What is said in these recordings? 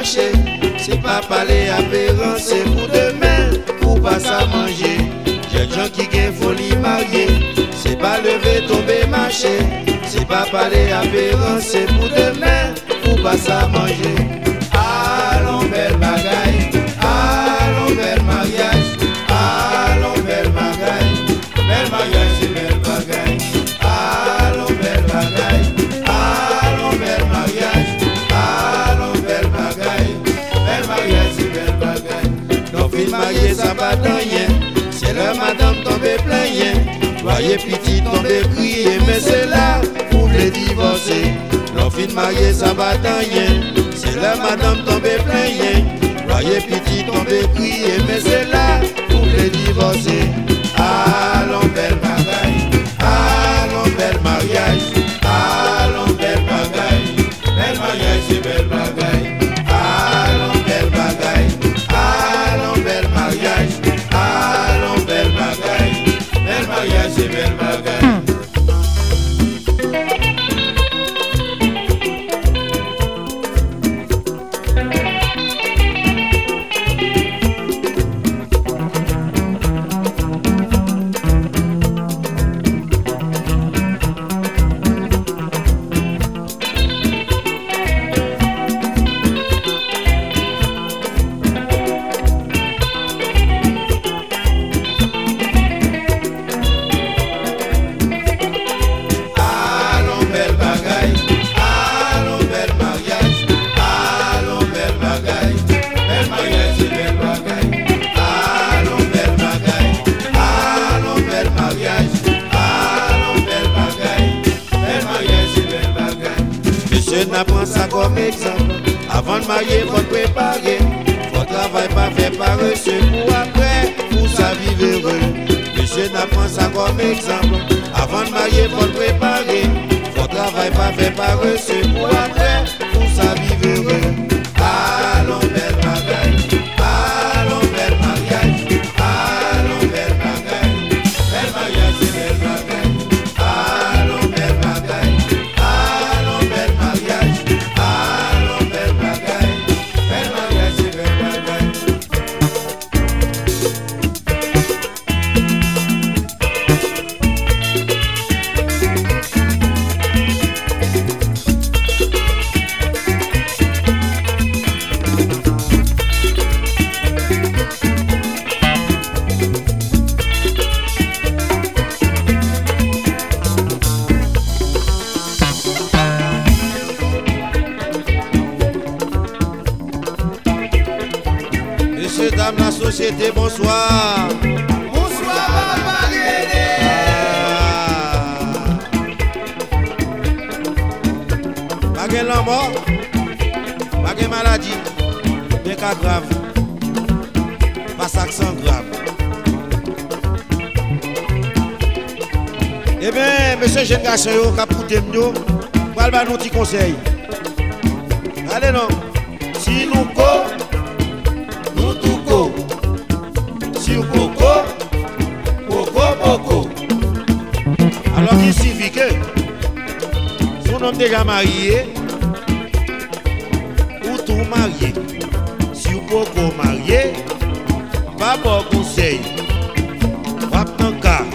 marcher. C'est pas parler apparent, c'est pour demain, pour pas ça manger. J'ai des gens qui gagnent folie mariée. C'est pas lever, tomber, marcher. C'est pas parler apparent, c'est pour demain, pour pas ça manger. Allons belle bagaille, allons belle mariage, allons belle bagaille, belle mariage c'est belle bagaille. Allons belle bagaille, allons belle mariage, allons belle bagaille, belle mariage c'est belle bagaille. Nos filles mariées ça va dans rien, c'est leur madame tombée plein rien. Voyez petit tomber crier, mais c'est là pour les divorcer. Nos filles mariées ça va dans rien, c'est leur madame tombée plein rien. Voyez petit tomber crier, mais c'est là pour les divorcer. Allons belle bagaille, allons belle mariage, allons belle bagaille, belle mariage c'est belle bagaille. Allons belle bagaille, allons belle mariage, allons belle bagaille, belle mariage c'est belle bagaille. N'apprends ça comme exemple. Avant de marier, faut te préparer. Faut travail pas fait par reçu. Pour après, pour sa vie heureux. Monsieur n'apprend ça comme exemple. Avant de marier, faut te préparer. Faut travail pas fait par reçu. Pour après, pour sa vie heureux. Allons belle bagaille, allons belle mariage, allons belle bagaille, belle mariage c'est belle bagaille. Allons belle bagaille, allons belle mariage, allons belle bagaille, belle mariage c'est belle bagaille. Messieurs, dames, la société, bonsoir. Bonsoir, Papa Guédé. Pas de la mort, pas de maladie, mais cas grave, pas accent grave. Eh bien, monsieur jeune garçon, qui a pouté nous, va nous un petit conseil. Allez non, si nous co, nous tout co. Si nous coco, coco. Alors il suffit que son homme déjà marié ou tout marié. Si vous coco marié, pas bon conseil. Va prendre cas.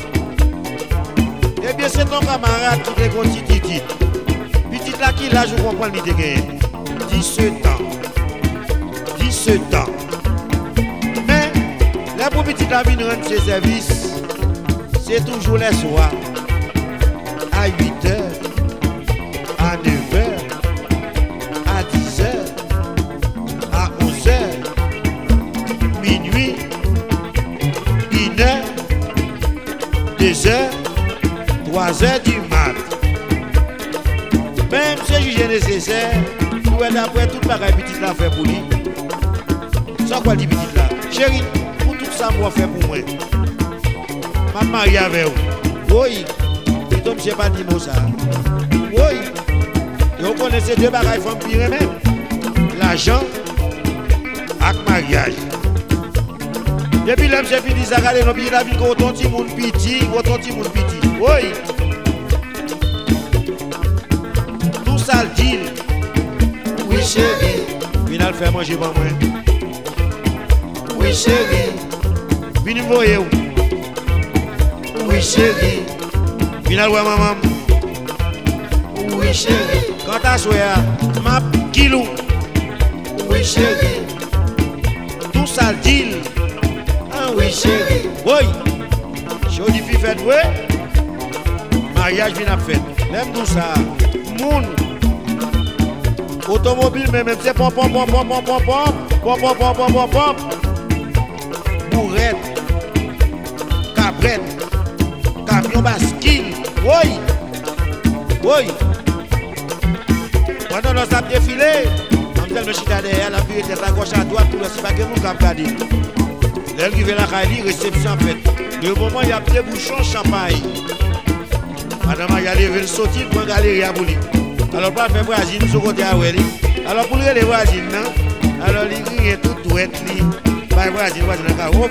Eh bien c'est ton camarade qui te gros titi. Petit là qui là je comprends l'idée gagné. 17 ans. 17 ans. Mais la pour petit là vient rendre ses services. C'est toujours les soirs. À 8h, à 9h, à 10h, à 11h, minuit, 1h, 2h, 3h du mat. Même si je nécessaire, pour être après toute la petite là fait pour lui. Sans quoi dit petite là? Chérie, pour tout ça, moi faire pour moi. Ma mariée avec vous. Oui. Et donc, je n'ai pas dit mot ça. Oui. Et vous connaissez deux bagailles femmes pire même. L'argent et le mariage. Depuis l'homme, j'ai fini ça, regardez, nous la vie qu'on ton petit monde petit, ton petit monde petit. Oui. Tout ça le dit. Oui chérie, Final fait manger pour moi. Oui chérie, Vini voyer où? oui chérie, Final ouais maman. oui chérie, Quand t'as souhait, ma kilo. oui chérie, Tout ça le deal. ah oui chérie, Oui. Jodi fi fête, oui. Mariage vient à fait. L'aime tout ça. Moun. Automobile, même c'est pom pom pom pom pom pom pom pom pom pom pom pom pom. Bourrette. Cabrette. Camion bascule. Oui. Oui. Pendant nos sables défilés, mademoiselle me chita derrière, la vie était à gauche à droite, tout le c'est pas que vous cap garder. L'elle qui vient la Kali, réception en fait. Le moment il y a des bouchons champagne. Madame a levé le sortir pour galerie à Bouli. Alors pas faire voisine sur côté à Weli. Alors pour les voisines, alors il grille tout douette li. Pas voisine, voisine là. Oh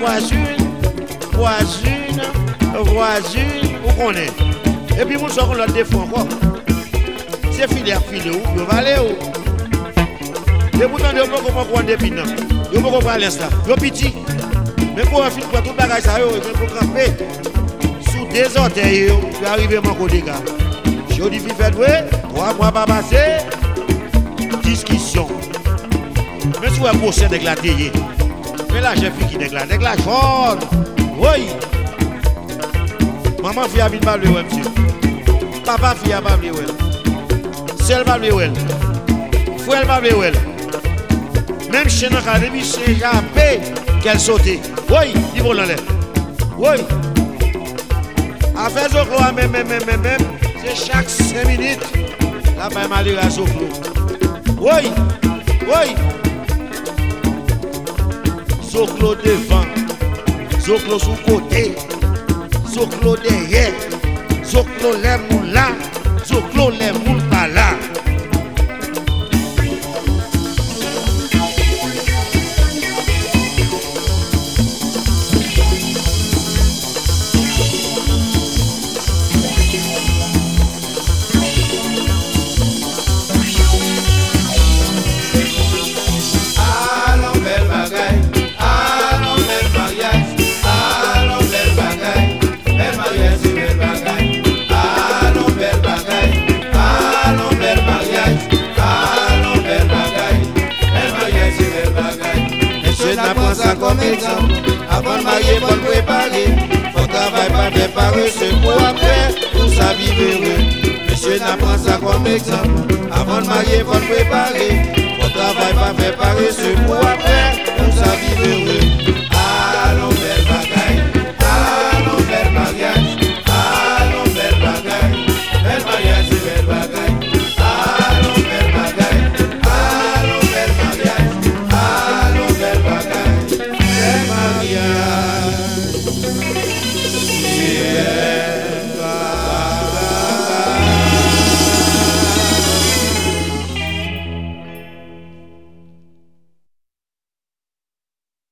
voisine, vous connaissez. Et puis, nous sommes l'autre défaut encore. C'est filière où, vous valez où. Et pourtant, vous ne pouvez pas depuis non. Vous ne pouvez pas l'instant. Vous petit. Mais pour un film, pour tout le bagage, il faut camper. Sous des orteils, vous arrivez à mon côté. Je dis, faites ouais, 3 mois pas passé. Discussion. Mais si vous avez bossé avec la télé, mais là, j'ai fait qui déclare. Déclare jaune. Oui. Maman fille a bien pas le monsieur. Papa fille a pas le Seul pas le Frère pas le Même chez nous, c'est jamais qu'elle sautait. Oui, il vole en l'air. Oui. Affaire Zoclo, même, c'est chaque 5 minutes. Là, ben, malheur à Zoclo. Oui. Oui. Zoclo devant. Zoclo sous côté. Zoclo derrière. Zoclo les moules là. Zoclo les moules pas là. Comme exemple, avant de marier, faut le préparer. Faut travailler, pas préparer, ce pour après, pour sa vie heureux. Monsieur n'apprend ça comme exemple. Avant de marier, faut le préparer. Faut travailler, pas préparer, ce pour après.